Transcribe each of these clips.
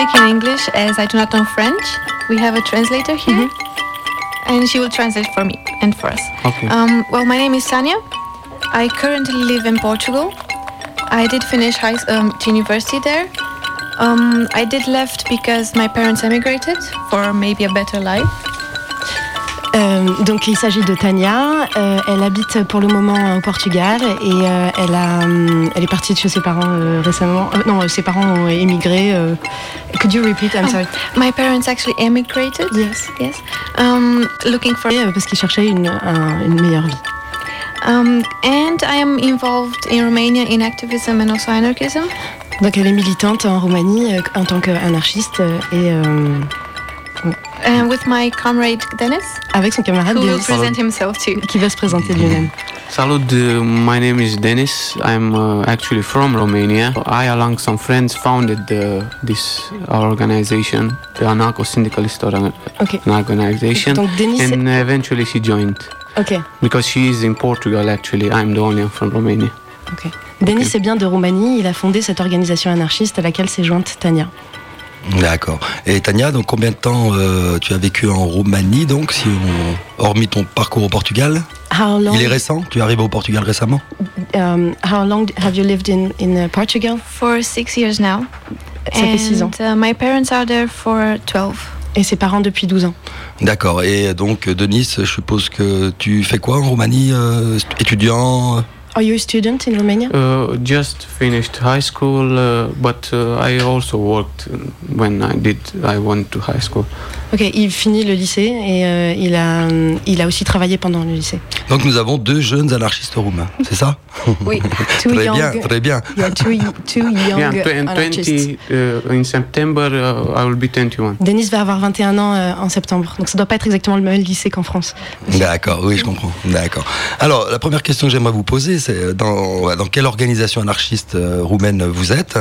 speak in English as I do not know French. We have a translator here, and she will translate for me and for us. Okay. Well, my name is Tanya. I currently live in Portugal. I did finish university there. I did left because my parents emigrated for maybe a better life. Donc il s'agit de Tania, elle habite pour le moment au Portugal et elle est partie de chez ses parents récemment. Non, ses parents ont émigré. Could you repeat? I'm sorry. My parents actually emigrated. Yes. Yes. Looking for Parce qu'ils cherchaient une meilleure vie. And I am involved in Romania in activism and also anarchism. Donc elle est militante en Roumanie en tant qu'anarchiste et with my comrade Dennis, avec son camarade who will Denis, present himself too. qui va se présenter lui-même. Salut, my name is Dennis. I'm actually from Romania. I, along some friends, founded this organization, the Anarcho-Syndicalist organization, Donc Denis, and eventually she joined. ok. Because she is in Portugal, actually. I'm the only one from Romania. Ok. Denis est bien de Roumanie. Il a fondé cette organisation anarchiste à laquelle s'est jointe Tania. D'accord. Et Tania, donc combien de temps tu as vécu en Roumanie, donc, hormis ton parcours au Portugal? How long? Il est récent? Tu es arrivé au Portugal récemment? How long have you lived in Portugal? For 6 years now. Ça fait 6 ans. My parents are there for 12. Et ses parents depuis 12 ans. D'accord. Et donc, Denis, je suppose que tu fais quoi en Roumanie? Étudiant? Are you a student in Romania? Just finished high school, but I also worked when I went to high school. Ok, il finit le lycée et il a aussi travaillé pendant le lycée. Donc nous avons 2 jeunes anarchistes roumains, c'est ça? Oui. Très bien, très bien. Yeah, two young anarchists. In September, I will be 21. Denis va avoir 21 ans en septembre, donc ça doit pas être exactement le même lycée qu'en France. D'accord, oui, je comprends. D'accord. Alors, la première question que j'aimerais vous poser, c'est dans quelle organisation anarchiste roumaine vous êtes?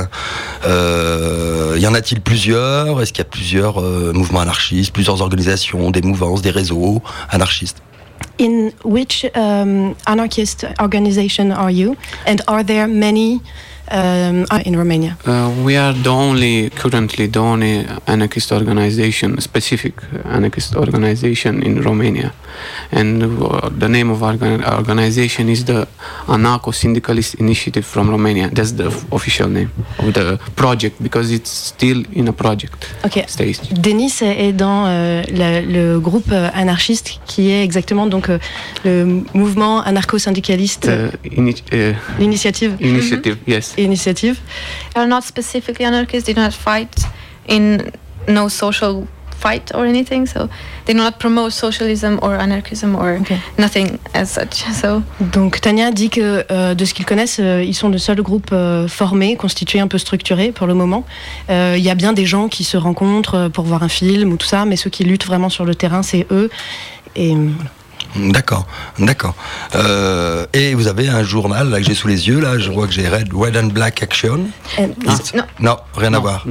Y en a-t-il plusieurs? Est-ce qu'il y a plusieurs mouvements anarchistes, plusieurs organisations, des mouvances, des réseaux anarchistes? In which anarchist organization are you? And are there many in Romania? We are currently the only specific anarchist organization in Romania. And the name of our organization is the Anarcho-Syndicalist Initiative from Romania. That's the official name of the project, because it's still in a project stage. Denis est dans le groupe anarchiste qui est exactement donc le mouvement anarcho-syndicaliste. L'initiative. Initiative, yes. Initiative. They are not specifically anarchists. They do not fight in no social fight or anything, so they do not promote socialism or anarchism or nothing as such. So. Donc Tania dit que de ce qu'ils connaissent, ils sont le seul groupe formé, constitué, un peu structuré pour le moment. Il y a bien des gens qui se rencontrent pour voir un film ou tout ça, mais ceux qui luttent vraiment sur le terrain, c'est eux. Et D'accord. Et vous avez un journal là que j'ai sous les yeux, là, je vois que j'ai Red and Black Action. Non, rien à voir.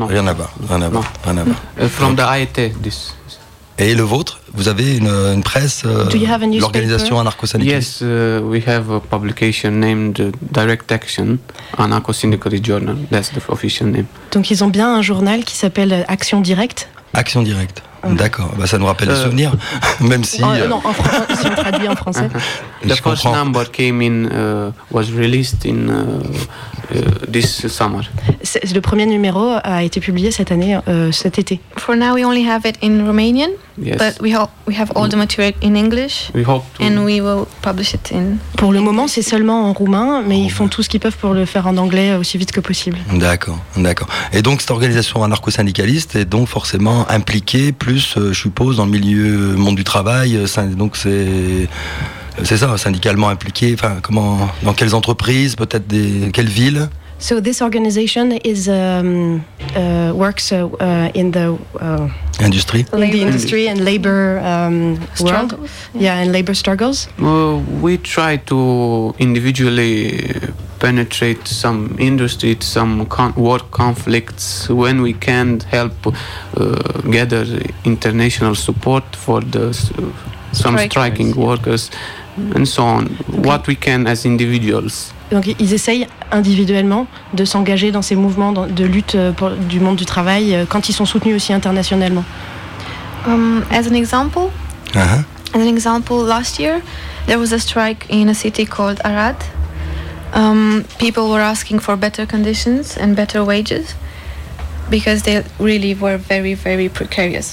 From the AET, this. Et le vôtre, vous avez une presse, l'organisation anarcho-syndicaliste? Yes, we have a publication named Direct Action, Anarcho-Syndicalist Journal. That's the official name. Donc ils ont bien un journal qui s'appelle Action Directe. Action Directe. D'accord, ça nous rappelle des souvenirs, même si... Non, si on traduit en français. The first number came in, was released in this summer. Le premier numéro a été publié cette année, cet été. For now we only have it in Romanian, yes. But we have all the material in English, and we will publish it in... Pour le moment, c'est seulement en roumain, mais ils font tout ce qu'ils peuvent pour le faire en anglais aussi vite que possible. D'accord. Et donc cette organisation anarcho-syndicaliste est donc forcément impliquée plus, je suppose, dans le monde du travail, donc c'est ça, syndicalement impliqué, dans quelles entreprises, peut-être quelles villes? So this organization works in the industry, and labor world, and labor struggles. We try to individually penetrate some industry, some work conflicts when we can, help gather international support for some striking workers. and so on. What we can as individuals. Donc ils essayent individuellement de s'engager dans ces mouvements de lutte du monde du travail quand ils sont soutenus aussi internationalement. As an example, last year there was a strike in a city called Arad. People were asking for better conditions and better wages because they really were very, very precarious.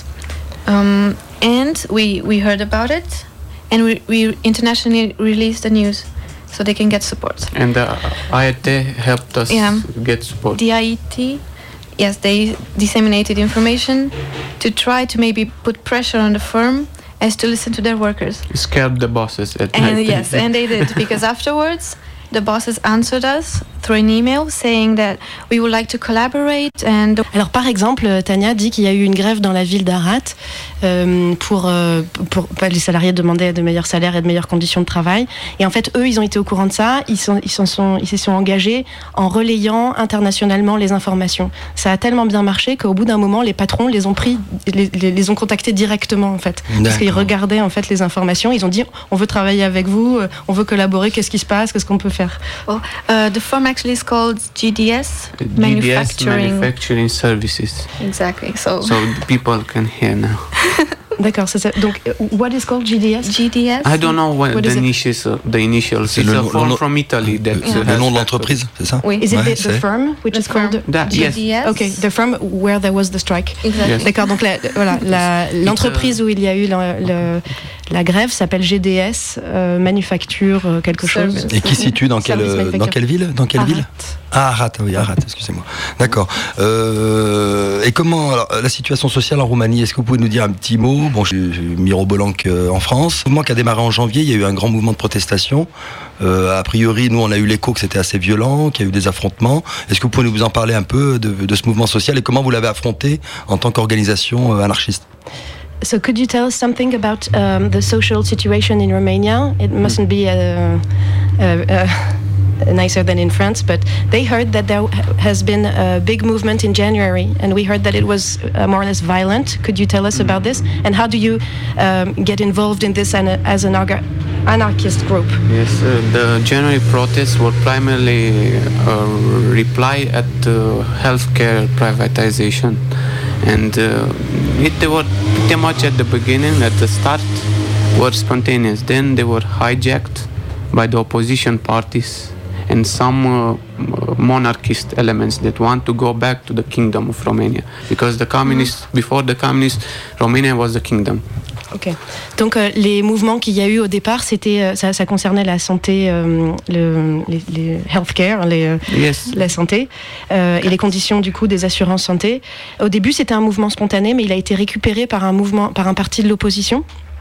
And we heard about it, and we internationally released the news so they can get support. And the IET helped us get support. The IET, yes, they disseminated information to try to maybe put pressure on the firm as to listen to their workers. Scared the bosses at and night. Yes, and they did, because afterwards the bosses answered us through an email saying that we would like to collaborate. And alors par exemple, Tania dit qu'il y a eu une grève dans la ville d'Arad pour les salariés demandaient de meilleurs salaires et de meilleures conditions de travail. Et en fait, eux, ils ont été au courant de ça. Ils se sont engagés en relayant internationalement les informations. Ça a tellement bien marché qu'au bout d'un moment, les patrons les ont contactés directement en fait, parce qu'ils regardaient en fait les informations. Ils ont dit on veut travailler avec vous, on veut collaborer. Qu'est-ce qui se passe? Qu'est-ce qu'on peut faire? Well, the firm actually is called GDS, Manufacturing Services. Exactly. So people can hear now. D'accord. Donc, what is called GDS? GDS. I don't know what the initials. C'est it's a firm from Italy. Le nom de l'entreprise, c'est ça? Oui. Is it the firm which is called GDS? Yes. Okay, the firm where there was the strike. Exactly. Yes. D'accord. Donc l'entreprise où il y a eu la grève s'appelle GDS Manufacture quelque chose. Et qui se situe dans quelle ville? Arad, oui, Arad, excusez-moi. D'accord. Et comment alors, la situation sociale en Roumanie, est-ce que vous pouvez nous dire un petit mot? Bon, j'ai mirobolant en France. Le mouvement qui a démarré en janvier, il y a eu un grand mouvement de protestation. A priori, nous, on a eu l'écho que c'était assez violent, qu'il y a eu des affrontements. Est-ce que vous pouvez nous en parler un peu de ce mouvement social et comment vous l'avez affronté en tant qu'organisation anarchiste? So could you tell us something about the social situation in Romania? It mustn't be nicer than in France, but they heard that there has been a big movement in January, and we heard that it was more or less violent. Could you tell us about this? And how do you get involved in this as an anarchist group? Yes, the January protests were primarily a reply at healthcare privatization. And they were pretty much at the beginning, at the start, were spontaneous. Then they were hijacked by the opposition parties and some monarchist elements that want to go back to the kingdom of Romania. Because before the communists, Romania was the kingdom. Ok. Donc les mouvements qu'il y a eu au départ, c'était ça concernait la santé, les healthcare, la santé et les conditions du coup des assurances santé. Au début, c'était un mouvement spontané, mais il a été récupéré par un parti de l'opposition.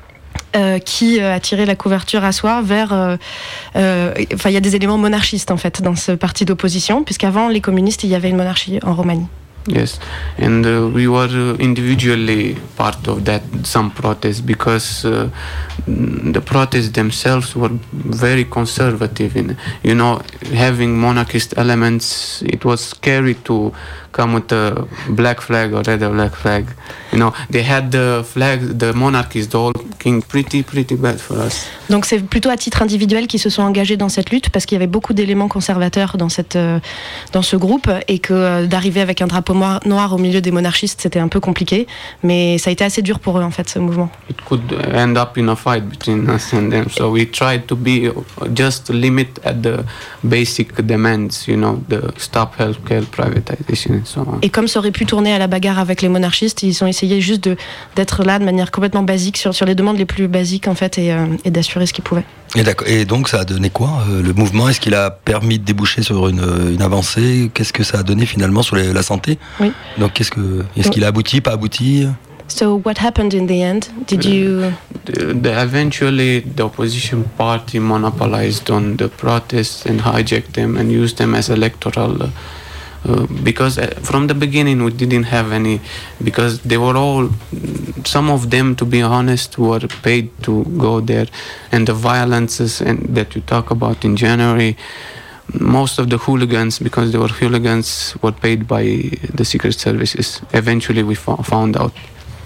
Qui a tiré la couverture à soi vers... il y a des éléments monarchistes en fait dans ce parti d'opposition, puisqu'avant les communistes, il y avait une monarchie en Roumanie. Yes, and we were individually part of some protests because the protests themselves were very conservative. Having monarchist elements, it was scary to come with a black flag or red or black flag. They had the flag, the monarchies, the whole king, pretty bad for us. Donc c'est plutôt à titre individuel qu'ils se sont engagés dans cette lutte parce qu'il y avait beaucoup d'éléments conservateurs dans ce groupe et que d'arriver avec un drapeau noir au milieu des monarchistes, c'était un peu compliqué, mais ça a été assez dur pour eux en fait, ce mouvement. It could end up in a fight between us and them, so we tried to be just limit at the basic demands, the stop healthcare privatization and so on. Et comme ça aurait pu tourner à la bagarre avec les monarchistes, ils ont essayé juste d'être là de manière complètement basique sur les demandes les plus basiques en fait et d'assurer ce qu'ils pouvaient. Et donc ça a donné quoi le mouvement? Est-ce qu'il a permis de déboucher sur une avancée? Qu'est-ce que ça a donné finalement sur la santé? Oui. Donc est-ce qu'il a abouti, pas abouti? So what happened in the end? Did you? Eventually, the opposition party monopolized on the protests and hijacked them and used them as electoral. Because from the beginning we didn't have any, because they were all, some of them, to be honest, were paid to go there, and the violences that you talk about in January, most of the hooligans, because they were hooligans, were paid by the secret services. Eventually we found out.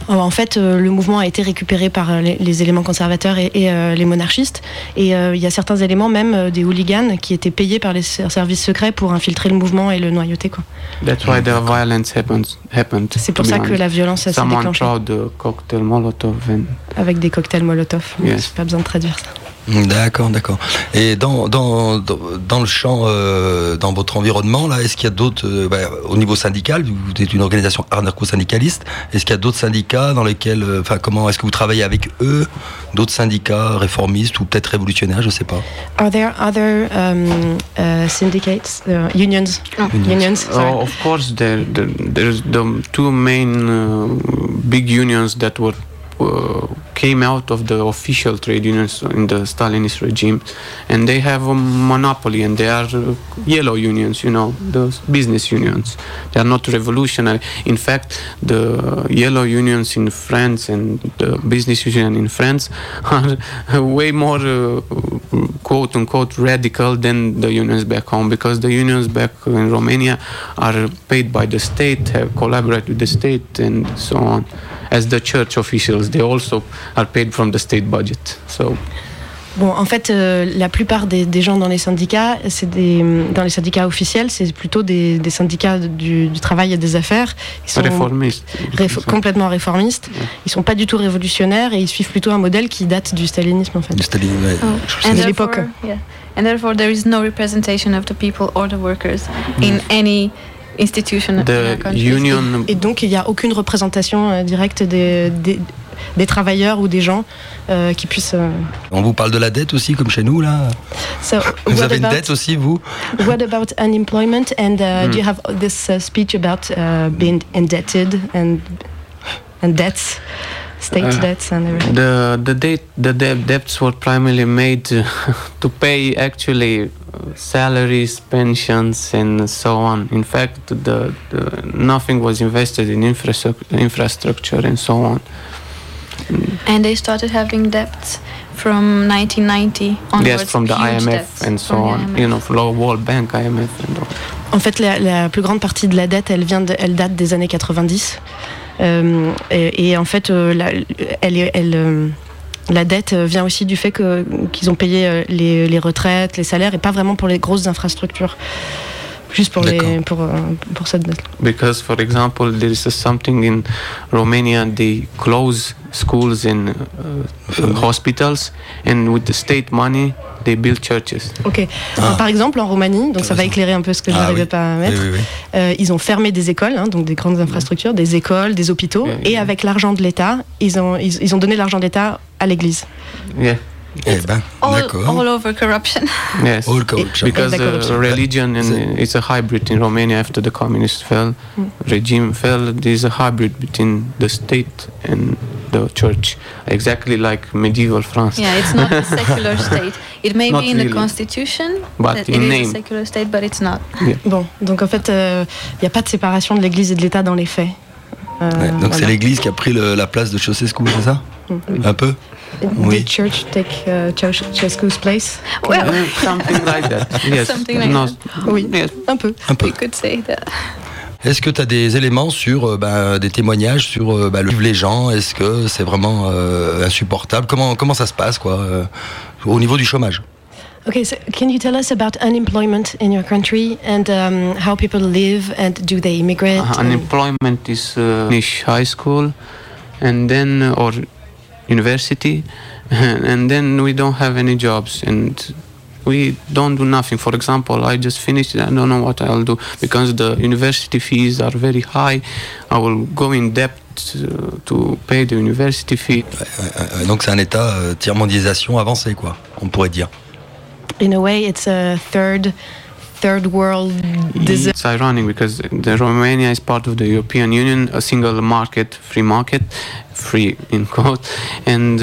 En fait, le mouvement a été récupéré par les éléments conservateurs et les monarchistes. Et il y a certains éléments, même des hooligans, qui étaient payés par les services secrets pour infiltrer le mouvement et le noyauter, quoi. That's why the violence happened. C'est pour ça que la violence s'est déclenchée. Someone threw the cocktail Molotov avec des cocktails Molotov. Yes. Pas besoin de traduire ça. D'accord. Et dans le champ, dans votre environnement, là, est-ce qu'il y a d'autres, au niveau syndical, vous êtes une organisation anarcho-syndicaliste, est-ce qu'il y a d'autres syndicats dans lesquels, comment est-ce que vous travaillez avec eux, d'autres syndicats réformistes ou peut-être révolutionnaires, je sais pas. Are there other syndicates, unions? Unions. Sorry. Of course, there's the two main big unions that came out of the official trade unions in the Stalinist regime, and they have a monopoly, and they are yellow unions, the business unions. They are not revolutionary. In fact, the yellow unions in France and the business union in France are way more quote-unquote radical than the unions back home, because the unions back in Romania are paid by the state, have collaborate with the state, and so on. As the church officials, they also are paid from the state budget. So. Bon, en fait, la plupart des gens dans les syndicats, dans les syndicats officiels, c'est plutôt des syndicats du travail et des affaires. Ils sont réformistes. Complètement réformistes. Yeah. Ils sont pas du tout révolutionnaires et ils suivent plutôt un modèle qui date du stalinisme, en fait. Du stalinisme, And de l'époque. Yeah. And therefore, there is no representation of the people or the workers in any institution in our country. Union. Et donc, il n'y a aucune représentation directe des travailleurs ou des gens qui puissent... On vous parle de la dette aussi, comme chez nous, là. So, vous avez une dette aussi, vous? What about unemployment? And do you have this speech about being indebted and debts, state debts and everything? The debts were primarily made to pay actually salaries, pensions, and so on. In fact, nothing was invested in infrastructure and so on. And they started having debts from 1990 onwards. Yes, from the IMF debts and so on. From the World Bank, IMF and all. En fait, la plus grande partie de la dette, elle date des années 90. Et en fait, la dette vient aussi du fait qu'ils ont payé les retraites, les salaires, et pas vraiment pour les grosses infrastructures. Juste pour cette dette. Because, for example, there is something in Romania, they close schools and hospitals, and with the state money, they build churches. Ok. Par exemple, en Roumanie, donc ça va éclairer un peu ce que je n'arrivais pas à mettre. Oui. Ils ont fermé des écoles, donc des grandes infrastructures, des écoles, des hôpitaux, et avec l'argent de l'État, ils ont donné l'argent de l'État à l'Église. Yeah. All over corruption. Yes, all corruption. Because religion is a hybrid in Romania after the communist regime fell. There's a hybrid between the state and the church, exactly like medieval France. Yeah, it's not a secular state. It may be in the constitution, but that in it name. is a secular state, but it's not. Yeah. Bon, donc en fait, il n'y a pas de séparation de l'Église et de l'État dans les faits. Donc c'est l'Église qui a pris la place de Ceausescu, c'est ça? Un peu? Did church take Ceausescu's place? Well, something like that. Yes. Something like that. Oui, yes. un peu. We could say that. Est-ce que tu as des éléments sur des témoignages sur le vivre les gens? Est-ce que c'est vraiment insupportable? Comment ça se passe au niveau du chômage? Okay, so can you tell us about unemployment in your country and how people live and do they immigrate? Unemployment is finish high school and then or university and then we don't have any jobs and we don't do nothing. For example, I just finished, I don't know what I'll do because the university fees are very high. I will go in debt to pay the university fee. Donc c'est un état tiers-mondialisation avancé, quoi, on pourrait dire. In a way, it's a third world. It's ironic because the Romania is part of the European Union, a single market, free in quote, and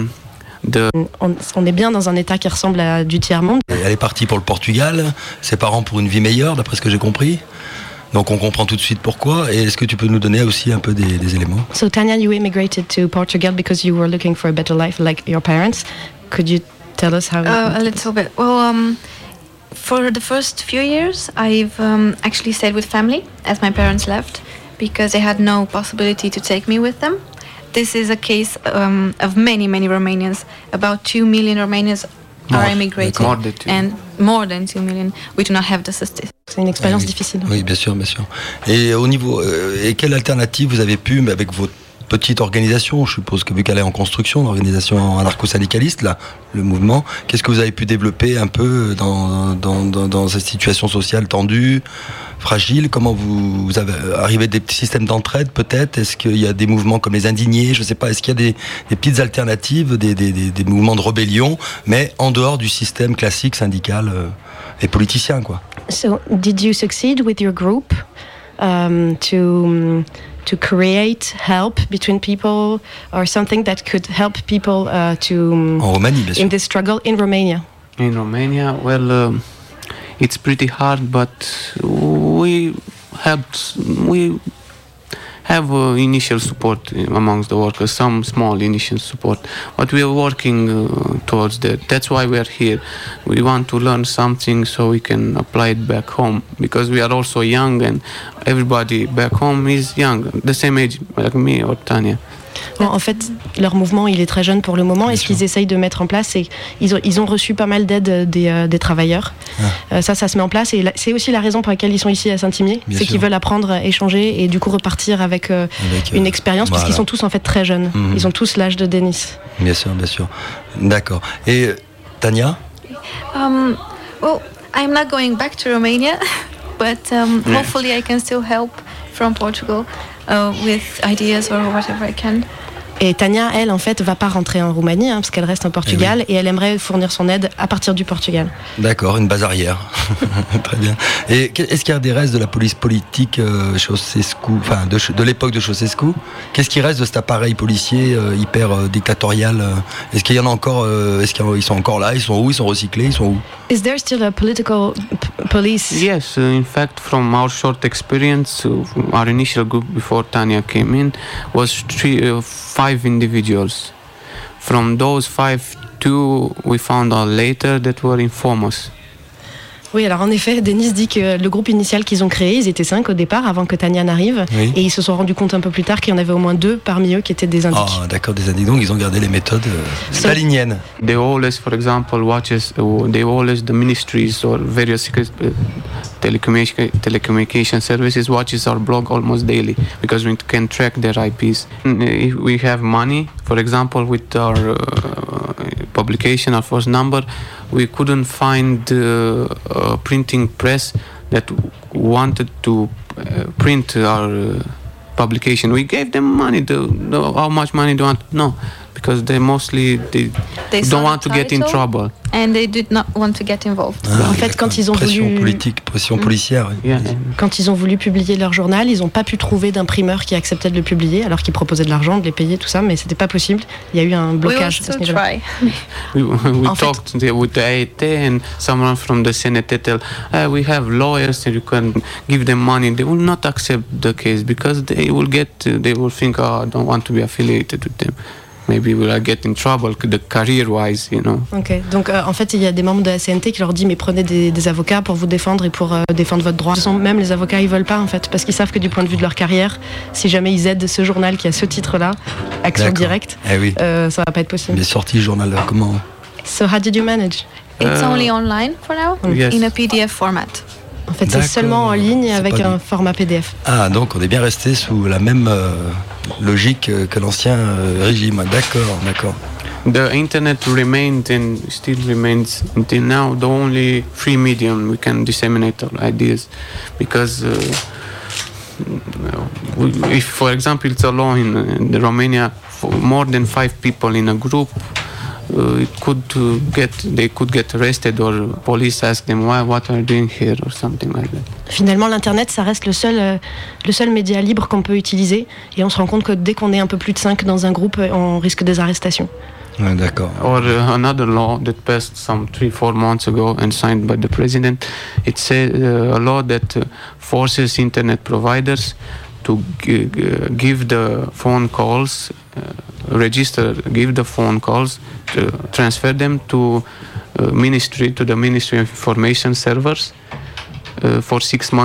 on est bien dans un état qui ressemble à du tiers-monde. Elle est partie pour le Portugal, ses parents pour une vie meilleure, d'après ce que j'ai compris. Donc on comprend tout de suite pourquoi. Et est-ce que tu peux nous donner aussi un peu des éléments? So Tanya, you immigrated to Portugal because you were looking for a better life like your parents. Could you tell us how? A little bit. Well, for the first few years, I've actually stayed with family as my parents left because they had no possibility to take me with them. this is a case of many Romanians. About 2 million Romanians are immigrating, and more than 2 million. We do not have the statistics. C'est une expérience difficile. Oui, bien sûr. Et au niveau, et quelle alternative vous avez pu, mais avec votre petite organisation, je suppose que vu qu'elle est en construction, l'organisation anarcho-syndicaliste, là, le mouvement, qu'est-ce que vous avez pu développer un peu dans cette situation sociale tendue, fragile? Comment vous avez arrivé des petits systèmes d'entraide peut-être? Est-ce qu'il y a des mouvements comme les indignés? Je ne sais pas. Est-ce qu'il y a des petites alternatives, des mouvements de rébellion, mais en dehors du système classique syndical et politicien, quoi? So, did you succeed with your group to create help between people, or something that could help people en Roumanie, bien sûr. in this struggle in Romania? In Romania, well, it's pretty hard, but we have initial support amongst the workers, some small initial support, but we are working towards that. That's why we are here. We want to learn something so we can apply it back home, because we are also young and everybody back home is young, the same age like me or Tanya. En fait, leur mouvement, il est très jeune pour le moment. Et ce qu'ils essayent de mettre en place, c'est qu'ils ont reçu pas mal d'aide des travailleurs. Ça se met en place. Et c'est aussi la raison pour laquelle ils sont ici à Saint-Imier. C'est qu'ils veulent apprendre, échanger et du coup repartir avec une expérience, parce qu'ils sont tous en fait très jeunes. Ils ont tous l'âge de Denis. Bien sûr. D'accord. Et Tanya? Well, I'm not going back to Romania, but hopefully I can still help from Portugal. With ideas or whatever I can. Et Tania, elle, en fait, va pas rentrer en Roumanie, parce qu'elle reste en Portugal, et elle aimerait fournir son aide à partir du Portugal. D'accord, une base arrière. Très bien. Et est-ce qu'il y a des restes de la police politique Ceausescu, enfin de l'époque de Ceausescu? Qu'est-ce qui reste de cet appareil policier hyper dictatorial? Est-ce qu'il y en a encore? Est-ce qu'ils sont encore là? Ils sont où? Ils sont recyclés? Ils sont où? Is there still a political police? Yes, in fact, from our short experience, our initial group before Tanya came in was 5 individuals. From those 5, 2 we found out later that were informers. Oui, alors en effet, Denis dit que le groupe initial qu'ils ont créé, ils étaient 5 au départ, avant que Tania n'arrive, et ils se sont rendus compte un peu plus tard qu'il y en avait au moins 2 parmi eux qui étaient des indiques. Ah, d'accord, des indiques. Donc ils ont gardé les méthodes staliniennes. They always, for example, the ministries or various telecommunication services watches our blog almost daily, because we can track their IPs. If we have money, for example, with our publication, our first number, we couldn't find a printing press that wanted to print our publication. We gave them money. How much money do you want? No, because they don't want to get in trouble. And they did not want to get involved. En fait, quand ils ont pression policière. Yeah. Quand ils ont voulu publier leur journal, ils n'ont pas pu trouver d'imprimeur qui acceptait de le publier, alors qu'ils proposaient de l'argent, de les payer, tout ça, mais c'était pas possible. Il y a eu un blocage à ce niveau-là. We talked with the AET, and someone from the Senate tell, we have lawyers and you can give them money. They will not accept the case because they will think, I don't want to be affiliated with them. Maybe we'll get in trouble, career-wise, you know. Ok, donc en fait, il y a des membres de la CNT qui leur disent, mais prenez des avocats pour vous défendre et pour défendre votre droit. Même les avocats, ils veulent pas, en fait, parce qu'ils savent que du point de vue de leur carrière, si jamais ils aident ce journal qui a ce titre-là, Action Directe, ça va pas être possible. Il est sorti le journal, comment? So how did you manage? It's only online for now, in a PDF format. En fait, c'est seulement en ligne avec un format PDF. Ah, donc on est bien resté sous la même logique que l'ancien régime. D'accord. The internet remained and still remains until now the only free medium we can disseminate our ideas, because if, for example, it's a law in Romania, for more than 5 people in a group, they could get arrested, or police ask them what are you doing here or something like that. Finalement, l'internet, ça reste le seul média libre qu'on peut utiliser, et on se rend compte que dès qu'on est un peu plus de 5 dans un groupe, on risque des arrestations. Ouais, d'accord. Or another law that passed some 3-4 months ago and signed by the president, it says a law that forces internet providers to give the phone calls, give the phone calls, to transfer them to the Ministry of Information servers for 6 months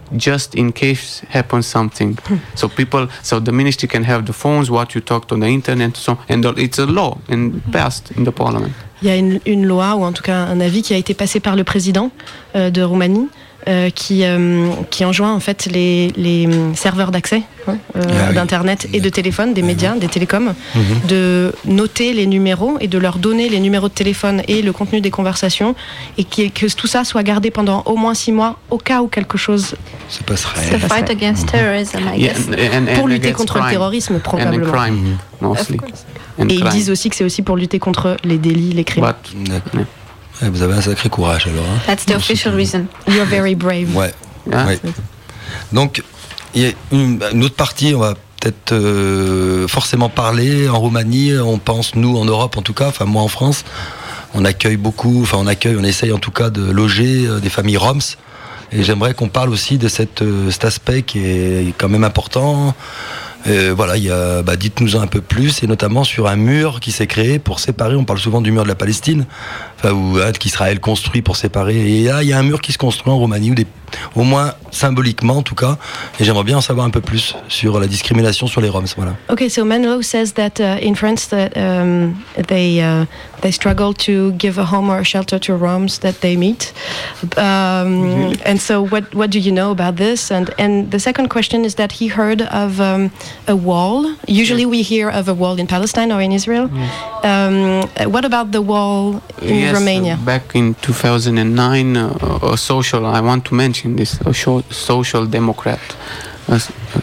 just in case happens something. So the ministry can have the phones, what you talk on the internet, and it's a law passed in the parliament. Il y a une loi, ou en tout cas un avis qui a été passé par le président de Roumanie, qui enjoint en fait les serveurs d'accès d'internet et de téléphone, des médias, des télécoms, de noter les numéros et de leur donner les numéros de téléphone et le contenu des conversations, et que tout ça soit gardé pendant au moins 6 mois au cas où quelque chose se passerait. The fight against terrorism, I guess. Pour lutter contre le terrorisme, probablement. And crime, mostly. Et ils disent aussi que c'est aussi pour lutter contre les délits, les crimes. Vous avez un sacré courage alors. Hein. That's the official reason. You're very brave. Ouais. Ouais. Donc, il y a une autre partie, on va peut-être forcément parler en Roumanie. On pense, nous en Europe en tout cas, enfin moi en France, on accueille beaucoup, enfin on essaye en tout cas de loger des familles roms. Et j'aimerais qu'on parle aussi de cet aspect qui est quand même important. Voilà, dites-nous un peu plus, et notamment sur un mur qui s'est créé pour séparer. On parle souvent du mur de la Palestine, qu'Israël construit pour séparer. Et là, il y a un mur qui se construit en Roumanie, au moins symboliquement en tout cas. Et j'aimerais bien en savoir un peu plus sur la discrimination sur les Roms. Voilà. Okay, so Menlo says that in France that they struggle to give a home or a shelter to Roms that they meet. And so, what do you know about this? And the second question is that he heard of a wall. Usually we hear of a wall in Palestine or in Israel. What about the wall in Romania? Back in 2009, a social democrat, a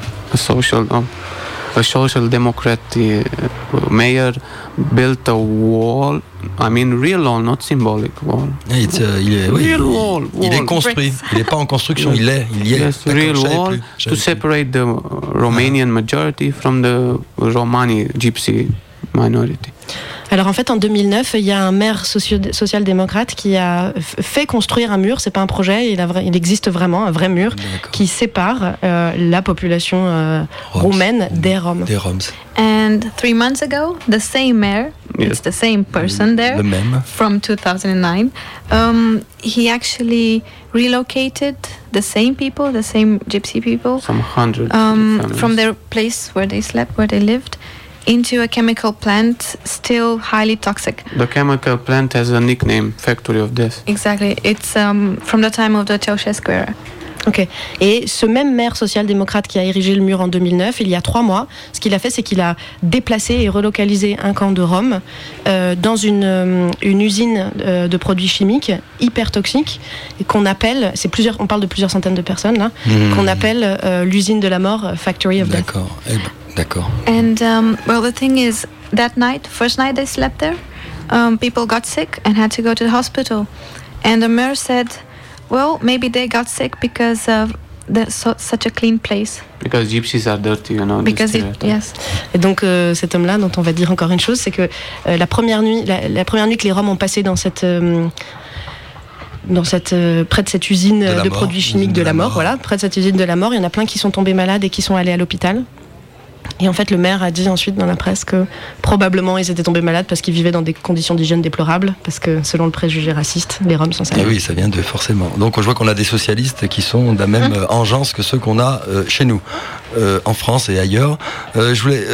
social democrat mayor built a wall. I mean, real wall, not symbolic wall. Real wall. Il est construit. Il n'est pas en construction. Il y est. Yes, real wall to separate the Romanian majority from the Romani gypsy minority. Alors en fait, en 2009, il y a un maire social-démocrate qui a fait construire un mur. C'est pas un projet, il existe vraiment un vrai mur qui sépare la population roumaine des Roms. And 3 months ago, the same mayor, it's the same person there, from 2009, he actually relocated the same people, the same gypsy people, some 100 from their place where they slept, where they lived, into a chemical plant still highly toxic. The chemical plant has a nickname, Factory of Death. Exactly. It's from the time of the Ceausescu era. Ok. Et ce même maire social-démocrate qui a érigé le mur en 2009, il y a 3 mois, ce qu'il a fait, c'est qu'il a déplacé et relocalisé un camp de Roms dans une usine de produits chimiques hyper toxiques, et qu'on appelle, on parle de plusieurs centaines de personnes là, qu'on appelle l'usine de la mort, Factory of Death. D'accord. And the thing is, first night they slept there, people got sick and had to go to the hospital. And the mayor said, well, maybe they got sick because of such a clean place. Because gypsies are dirty, you know. Yes. Et donc cet homme-là, dont on va dire encore une chose, c'est que la première nuit que les Roms ont passé dans cette près de cette usine de produits chimiques de la mort, voilà, près de cette usine de la mort, il y en a plein qui sont tombés malades et qui sont allés à l'hôpital. Et en fait, le maire a dit ensuite dans la presse que probablement ils étaient tombés malades parce qu'ils vivaient dans des conditions d'hygiène déplorables, parce que selon le préjugé rachiste, les Roms sont sales. Oui, ça vient de forcément. Donc je vois qu'on a des socialistes qui sont de la même engeance que ceux qu'on a chez nous, en France et ailleurs. Je voulais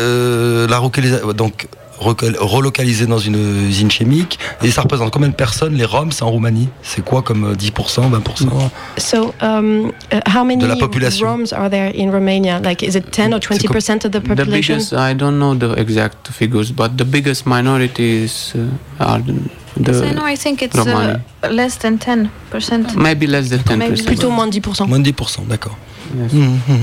relocaliser dans une usine chimique. Et ça représente combien de personnes, les Roms, en Roumanie? C'est quoi, comme 10%, 20%? So, how many de la population. Roms are there in Romania? Like, is it 10 or 20% of the population? The biggest, I don't know the exact figures, but the biggest minorities are I think it's less than 10%. Maybe less than 10%. Plutôt moins de 10%. Moins de 10%, d'accord. Yes.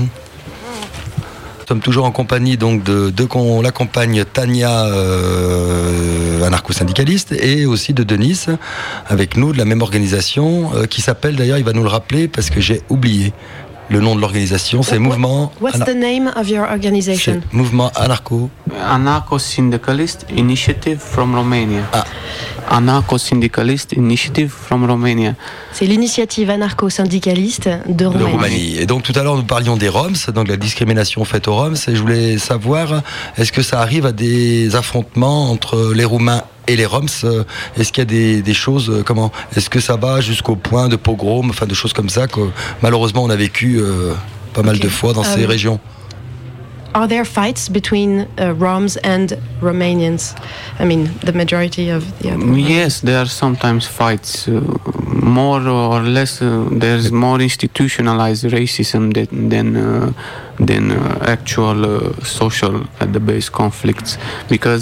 Nous sommes toujours en compagnie donc de la compagne Tania, anarcho-syndicaliste, et aussi de Denis, avec nous, de la même organisation, qui s'appelle d'ailleurs, il va nous le rappeler parce que j'ai oublié le nom de l'organisation, c'est Mouvement... What's the name of your organization? Mouvement Anarcho-Syndicalist Initiative from Romania. anarcho-syndicalist initiative from Romania. C'est l'initiative anarcho-syndicaliste de Roumanie. Et donc tout à l'heure nous parlions des Roms, donc la discrimination faite aux Roms, et je voulais savoir, est-ce que ça arrive à des affrontements entre les Roumains et les Roms? Est-ce qu'il y a des choses, est-ce que ça va jusqu'au point de pogrom, enfin de choses comme ça que malheureusement on a vécu pas mal de fois dans ces régions? Are there fights between Roms and Romanians? I mean, the majority of the other... Yes, there are sometimes fights. More or less, there's more institutionalized racism than actual social at the base conflicts, because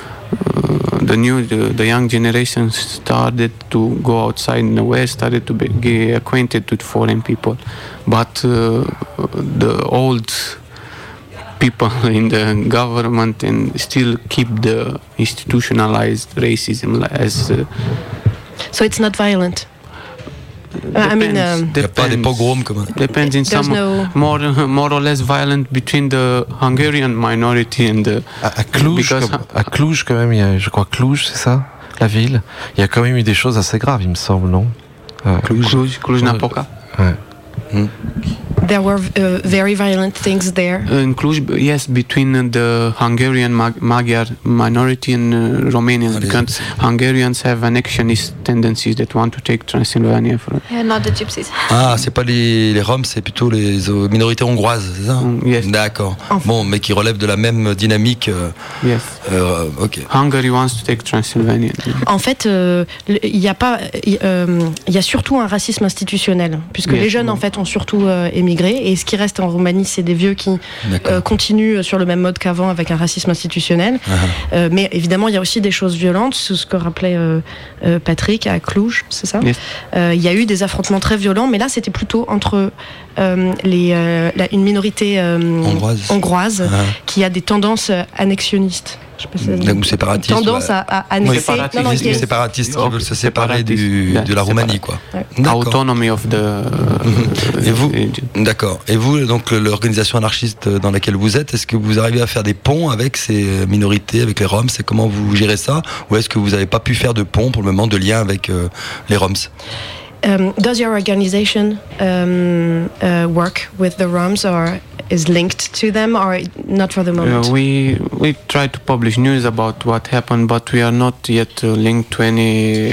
the young generation started to go outside in the West, started to get acquainted with foreign people, but the old people in the government and still keep the institutionalized racism as. So it's not violent. Depends in some more or less violent between the Hungarian minority and the. À Cluj, quand même, je crois Cluj, c'est ça, la ville. Il y a quand même eu des choses assez graves, il me semble, non? Cluj-Napoca. Ouais. There were very violent things there. In Cluj, yes, between the Hungarian Magyar minority and Romanians, because Hungarians have annexionist tendencies that want to take Transylvania from. Yeah, not the gypsies. Ah, c'est pas les Roms, c'est plutôt les minorités hongroises, c'est ça? Yes. D'accord. Bon, mais qui relèvent de la même dynamique. Yes. Ok. Hungary wants to take Transylvania. En fait, il y a surtout un racisme institutionnel, puisque les jeunes en fait ont surtout émigré, et ce qui reste en Roumanie, c'est des vieux qui continuent sur le même mode qu'avant avec un racisme institutionnel. Mais évidemment, il y a aussi des choses violentes, ce que rappelait Patrick à Cluj, c'est ça? Yes. Il y a eu des affrontements très violents, mais là, c'était plutôt entre une minorité hongroise qui a des tendances annexionnistes. Ou séparatiste. Tendance à annexer. Séparatiste qui veulent se séparer de la Roumanie, quoi. Autonomy of the. Et vous, d'accord. Et vous, donc l'organisation anarchiste dans laquelle vous êtes, est-ce que vous arrivez à faire des ponts avec ces minorités, avec les Roms? C'est comment vous gérez ça? Ou est-ce que vous n'avez pas pu faire de pont pour le moment, de lien avec les Roms? Does your organization work with the Roms or is linked to them, or not for the moment? We try to publish news about what happened, but we are not yet linked to any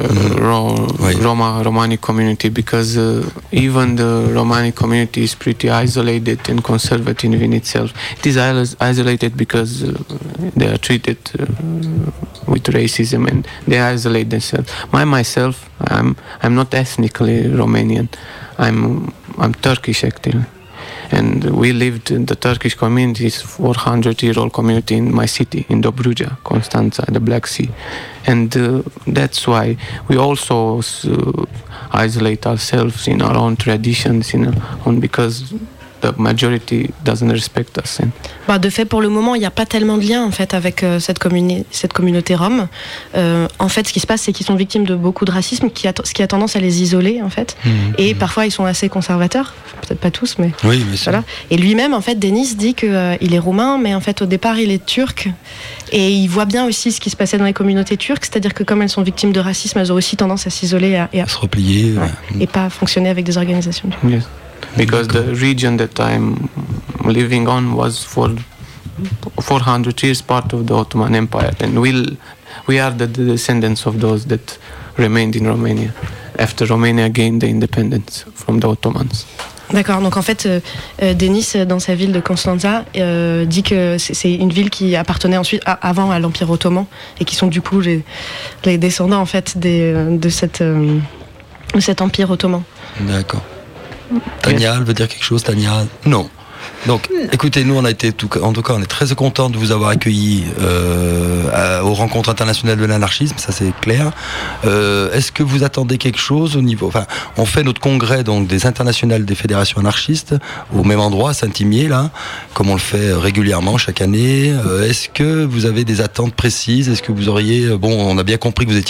Romani community, because even the Romani community is pretty isolated and conservative in itself. It is isolated because they are treated with racism and they isolate themselves. Myself, I'm not ethnically Romanian. I'm Turkish actually. And we lived in the Turkish community, is 400-year-old community in my city, in Dobruja, Constanța, the Black Sea. And that's why we also isolate ourselves in our own traditions, because the majority doesn't respect us. De fait, pour le moment, il n'y a pas tellement de lien en fait avec cette communauté rome. En fait, ce qui se passe, c'est qu'ils sont victimes de beaucoup de racisme, ce qui a tendance à les isoler en fait. Et parfois, ils sont assez conservateurs. Peut-être pas tous, mais oui, voilà. Et lui-même, en fait, Denis dit qu'il est roumain, mais en fait, au départ, il est turc. Et il voit bien aussi ce qui se passait dans les communautés turques, c'est-à-dire que comme elles sont victimes de racisme, elles ont aussi tendance à s'isoler et à se replier, et pas fonctionner avec des organisations. Yes. Because the region that I'm living on was for 400 years part of the Ottoman Empire, and we are the descendants of those that remained in Romania after Romania gained the independence from the Ottomans. D'accord, donc en fait, Denis, dans sa ville de Constanța, dit que c'est une ville qui appartenait ensuite avant à l'Empire ottoman, et qui sont du coup les descendants en fait de cet Empire ottoman. D'accord. Tania, elle veut dire quelque chose, Tania? Non. Donc, écoutez, nous, en tout cas, on est très contents de vous avoir accueillis aux rencontres internationales de l'anarchisme, ça c'est clair. Est-ce que vous attendez quelque chose au niveau... Enfin, on fait notre congrès donc, des internationales des fédérations anarchistes au même endroit, à Saint-Imier, là, comme on le fait régulièrement chaque année. Est-ce que vous avez des attentes précises? Est-ce que vous auriez... Bon, on a bien compris que vous étiez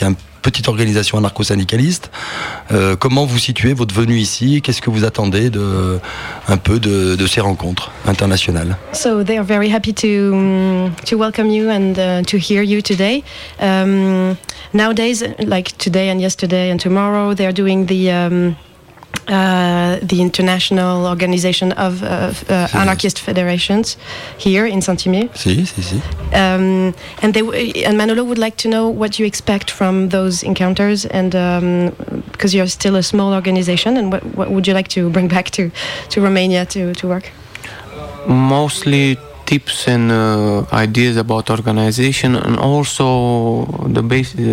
petite organisation anarcho-syndicaliste. Comment vous situez votre venue ici? Qu'est-ce que vous attendez un peu de ces rencontres internationales? So they are very happy to welcome you and to hear you today. Nowadays, like today and yesterday and tomorrow, they are doing the international organization of anarchist federations here in Saint-Imier. Si. And Manolo would like to know what you expect from those encounters, and because you're still a small organization, and what would you like to bring back to Romania to work? Mostly tips and ideas about organization, and also the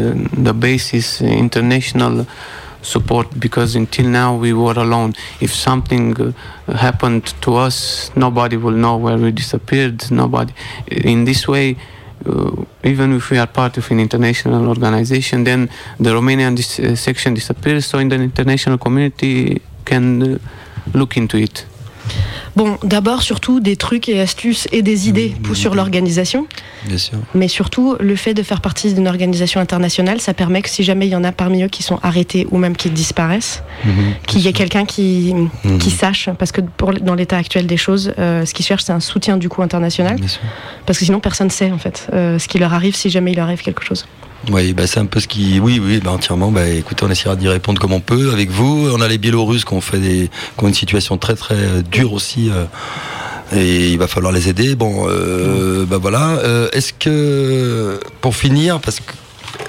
basis international support, because until now we were alone. If something happened to us, nobody will know where we disappeared. Nobody. In this way, even if we are part of an international organization, then the Romanian section disappears, so the international community can look into it. Bon, d'abord, surtout, des trucs et astuces et des idées sur l'organisation. Bien sûr. Mais surtout, le fait de faire partie d'une organisation internationale, ça permet que si jamais il y en a parmi eux qui sont arrêtés ou même qui disparaissent, qu'il y ait quelqu'un qui sache, parce que dans l'état actuel des choses, ce qu'ils cherchent, c'est un soutien du coup international. Bien sûr. Parce que sinon, personne ne sait en fait ce qui leur arrive si jamais il leur arrive quelque chose. Oui, c'est un peu ce qui... Oui, entièrement. Écoutez, on essaiera d'y répondre comme on peut avec vous. On a les Biélorusses qui ont une situation très très dure aussi, et il va falloir les aider. Bon, voilà. Est-ce que, pour finir, parce que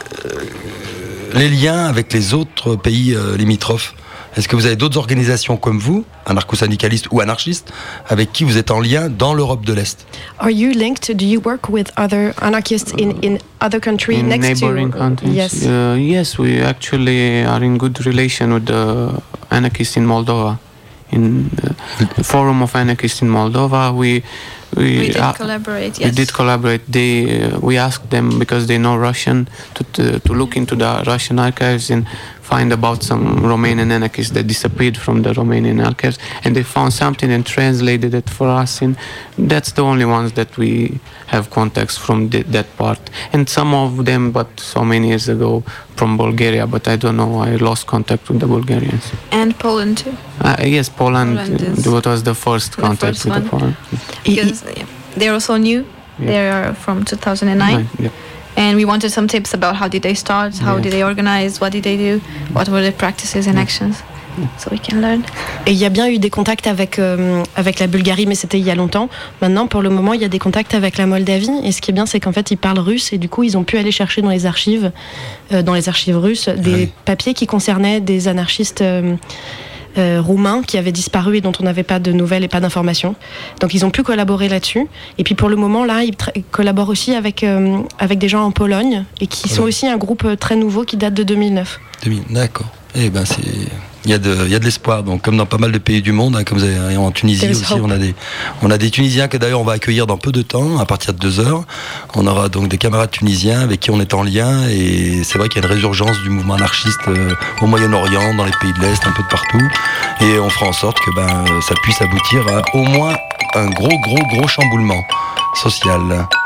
les liens avec les autres pays limitrophes, est-ce que vous avez d'autres organisations comme vous, anarcho-syndicalistes ou anarchistes, avec qui vous êtes en lien dans l'Europe de l'Est? Are you linked? Do you work with other anarchists in other countries next neighboring countries? Yes. Yes, we actually are in good relation with the anarchists in Moldova. In the Forum of Anarchists in Moldova, we did collaborate. Yes. We did collaborate. We asked them, because they know Russian, to look into the Russian archives and find about some Romanian anarchists that disappeared from the Romanian archives, and they found something and translated it for us, and that's the only ones that we have contacts from that part. And some of them, but so many years ago, from Bulgaria, but I don't know, I lost contact with the Bulgarians. And Poland too. Yes, Poland was the first contact with Poland. Because they're also new. Yeah. They are from 2009. Yeah. And we wanted some tips about how did they start, how did they organize, what did they do, what were their practices and actions, so we can learn. Et il y a bien eu des contacts avec la Bulgarie, mais c'était il y a longtemps. Maintenant, pour le moment, il y a des contacts avec la Moldavie. Et ce qui est bien, c'est qu'en fait, ils parlent russe, et du coup, ils ont pu aller chercher dans les archives russes, des papiers qui concernaient des anarchistes roumains qui avaient disparu et dont on n'avait pas de nouvelles et pas d'informations. Donc ils ont pu collaborer là-dessus. Et puis pour le moment, là, ils collaborent aussi avec des gens en Pologne, et qui sont aussi un groupe très nouveau qui date de 2009. D'accord. Eh ben il y a de l'espoir, donc comme dans pas mal de pays du monde, hein, comme vous avez en Tunisie aussi, on a des Tunisiens que d'ailleurs on va accueillir dans peu de temps, à partir de 2h. On aura donc des camarades tunisiens avec qui on est en lien, et c'est vrai qu'il y a une résurgence du mouvement anarchiste au Moyen-Orient, dans les pays de l'Est, un peu de partout, et on fera en sorte que ça puisse aboutir à au moins un gros chamboulement social.